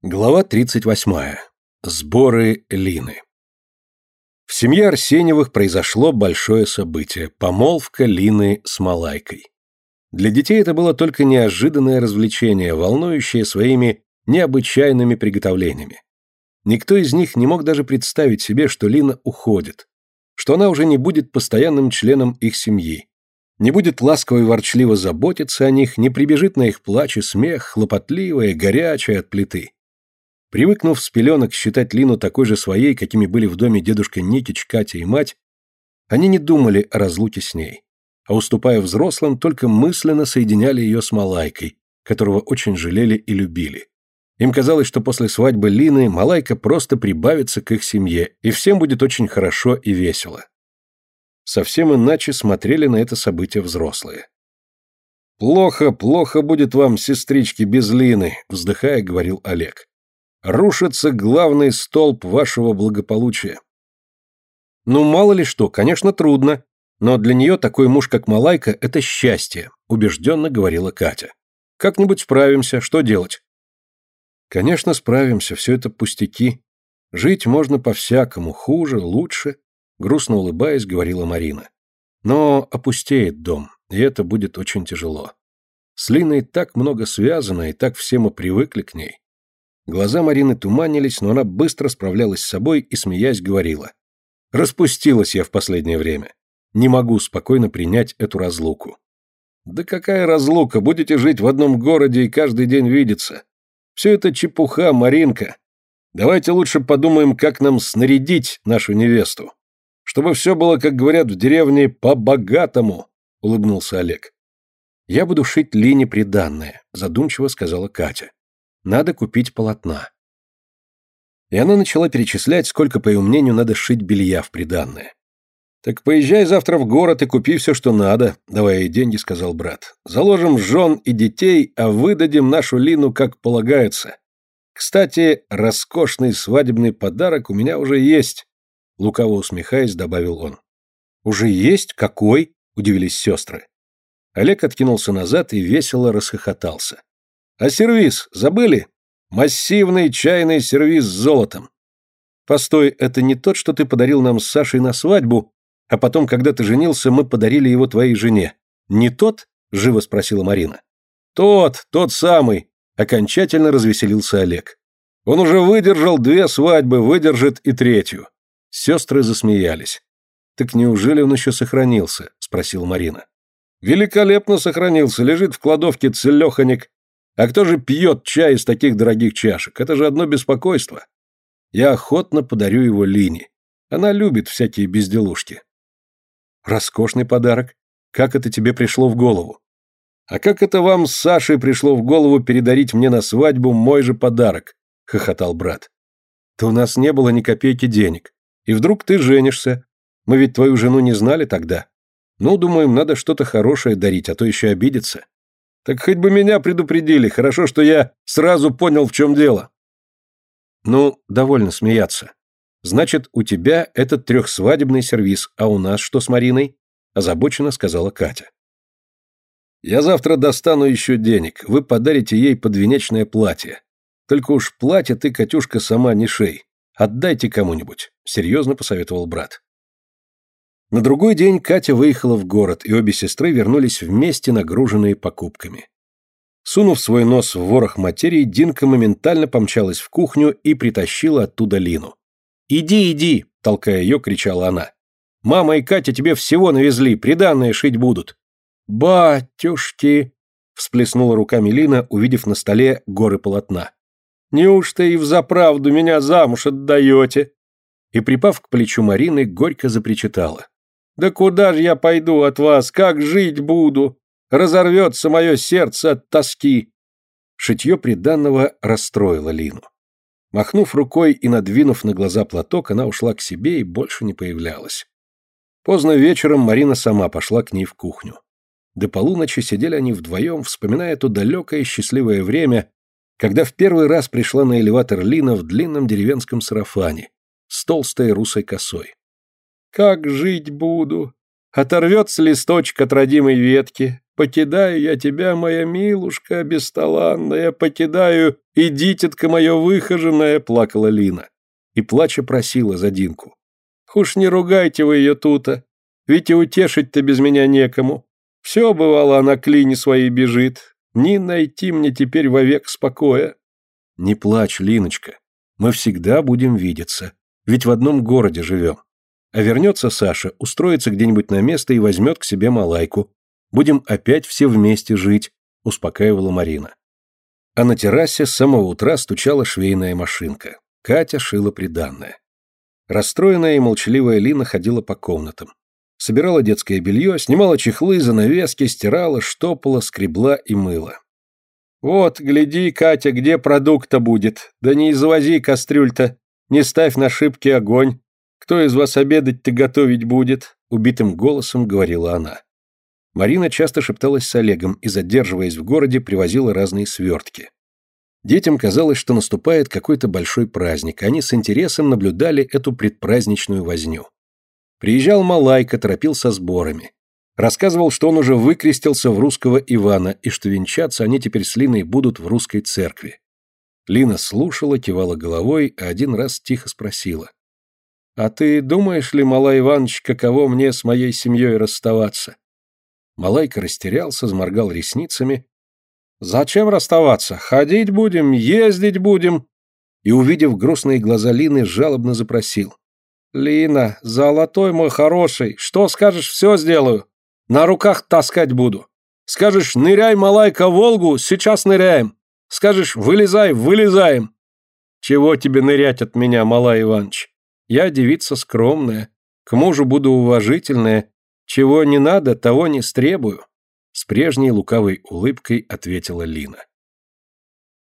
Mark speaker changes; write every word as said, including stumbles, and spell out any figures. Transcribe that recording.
Speaker 1: Глава тридцать восьмая. Сборы Лины. В семье Арсеньевых произошло большое событие – помолвка Лины с Малайкой. Для детей это было только неожиданное развлечение, волнующее своими необычайными приготовлениями. Никто из них не мог даже представить себе, что Лина уходит, что она уже не будет постоянным членом их семьи, не будет ласково и ворчливо заботиться о них, не прибежит на их плач и смех, хлопотливая, горячая от плиты. Привыкнув с пеленок считать Лину такой же своей, какими были в доме дедушка Никич, Катя и мать, они не думали о разлуке с ней, а, уступая взрослым, только мысленно соединяли ее с Малайкой, которого очень жалели и любили. Им казалось, что после свадьбы Лины Малайка просто прибавится к их семье, и всем будет очень хорошо и весело. Совсем иначе смотрели на это событие взрослые. «Плохо, плохо будет вам, сестрички, без Лины», — вздыхая, говорил Олег. «Рушится главный столб вашего благополучия». «Ну, мало ли что, конечно, трудно, но для нее такой муж, как Малайка, это счастье», — убежденно говорила Катя. «Как-нибудь справимся, что делать?» «Конечно, справимся, все это пустяки. Жить можно по-всякому, хуже, лучше», — грустно улыбаясь, говорила Марина. «Но опустеет дом, и это будет очень тяжело. С Линой так много связано, и так все мы привыкли к ней». Глаза Марины туманились, но она быстро справлялась с собой и, смеясь, говорила. «Распустилась я в последнее время. Не могу спокойно принять эту разлуку». «Да какая разлука? Будете жить в одном городе и каждый день видеться. Все это чепуха, Маринка. Давайте лучше подумаем, как нам снарядить нашу невесту. Чтобы все было, как говорят в деревне, по-богатому», — улыбнулся Олег. «Я буду шить Лине приданное», — задумчиво сказала Катя. «Надо купить полотна». И она начала перечислять, сколько, по ее мнению, надо шить белья в приданное. «Так поезжай завтра в город и купи все, что надо», — давая ей деньги, сказал брат. «Заложим жен и детей, а выдадим нашу Лину, как полагается. Кстати, роскошный свадебный подарок у меня уже есть», — лукаво усмехаясь, добавил он. «Уже есть? Какой?» — удивились сестры. Олег откинулся назад и весело расхохотался. «А сервиз забыли? Массивный чайный сервиз с золотом». «Постой, это не тот, что ты подарил нам с Сашей на свадьбу, а потом, когда ты женился, мы подарили его твоей жене. Не тот?» — живо спросила Марина. «Тот, тот самый», — окончательно развеселился Олег. «Он уже выдержал две свадьбы, выдержит и третью». Сестры засмеялись. «Так неужели он еще сохранился?» — спросила Марина. «Великолепно сохранился, лежит в кладовке целеханик. А кто же пьет чай из таких дорогих чашек? Это же одно беспокойство. Я охотно подарю его Лине. Она любит всякие безделушки». «Роскошный подарок. Как это тебе пришло в голову?» «А как это вам с Сашей пришло в голову передарить мне на свадьбу мой же подарок?» — хохотал брат. «Да у нас не было ни копейки денег. И вдруг ты женишься. Мы ведь твою жену не знали тогда. Ну, думаем, надо что-то хорошее дарить, а то еще обидится». «Так хоть бы меня предупредили, хорошо, что я сразу понял, в чем дело». «Ну, довольно смеяться. Значит, у тебя этот трехсвадебный сервиз, а у нас что с Мариной?» — озабоченно сказала Катя. «Я завтра достану еще денег, вы подарите ей подвенечное платье. Только уж платье ты, Катюшка, сама не шей. Отдайте кому-нибудь», — серьезно посоветовал брат. На другой день Катя выехала в город, и обе сестры вернулись вместе, нагруженные покупками. Сунув свой нос в ворох материи, Динка моментально помчалась в кухню и притащила оттуда Лину. «Иди, иди!» — толкая ее, кричала она. «Мама и Катя тебе всего навезли, приданое шить будут». «Батюшки!» — всплеснула руками Лина, увидев на столе горы полотна. «Неужто и взаправду меня замуж отдаете?» И, припав к плечу Марины, горько запричитала. «Да куда же я пойду от вас? Как жить буду? Разорвется мое сердце от тоски!» Шитье приданного расстроило Лину. Махнув рукой и надвинув на глаза платок, она ушла к себе и больше не появлялась. Поздно вечером Марина сама пошла к ней в кухню. До полуночи сидели они вдвоем, вспоминая то далекое счастливое время, когда в первый раз пришла на элеватор Лина в длинном деревенском сарафане с толстой русой косой. «Как жить буду? Оторвется листочек от родимой ветки, Покидаю я тебя, моя милушка бесталанная, покидаю, и дитятка мое выхоженное, плакала Лина. И плача просила за Динку. Уж не ругайте вы ее тута, ведь и утешить-то без меня некому. Все, бывало, она к Лине своей бежит. Не найти мне теперь вовек спокоя. Не плачь, Линочка, мы всегда будем видеться, ведь в одном городе живем. А вернется Саша, устроится где-нибудь на место и возьмет к себе Малайку. Будем опять все вместе жить, успокаивала Марина. А на террасе с самого утра стучала швейная машинка. Катя шила приданное. Расстроенная и молчаливая Лина ходила по комнатам. Собирала детское белье, снимала чехлы, занавески, стирала, штопала, скребла и мыла. «Вот, гляди, Катя, где продукт-то будет. Да не извози кастрюль-то, не ставь на шибкий огонь. Кто из вас обедать-то готовить будет?» Убитым голосом говорила она. Марина часто шепталась с Олегом и, задерживаясь в городе, привозила разные свертки. Детям казалось, что наступает какой-то большой праздник, они с интересом наблюдали эту предпраздничную возню. Приезжал Малайка, торопил со сборами. Рассказывал, что он уже выкрестился в русского Ивана и что венчаться они теперь с Линой будут в русской церкви. Лина слушала, кивала головой, а один раз тихо спросила. «А ты думаешь ли, Малай Иванович, каково мне с моей семьей расставаться?» Малайка растерялся, заморгал ресницами. «Зачем расставаться? Ходить будем, ездить будем!» И, увидев грустные глаза Лины, жалобно запросил. «Лина, золотой мой хороший, что скажешь, все сделаю. На руках таскать буду. Скажешь, ныряй, Малайка, в Волгу, сейчас ныряем. Скажешь, вылезай, вылезаем. Чего тебе нырять от меня, Малай Иванович? Я девица скромная, к мужу буду уважительная. Чего не надо, того не стребую». С прежней лукавой улыбкой ответила Лина.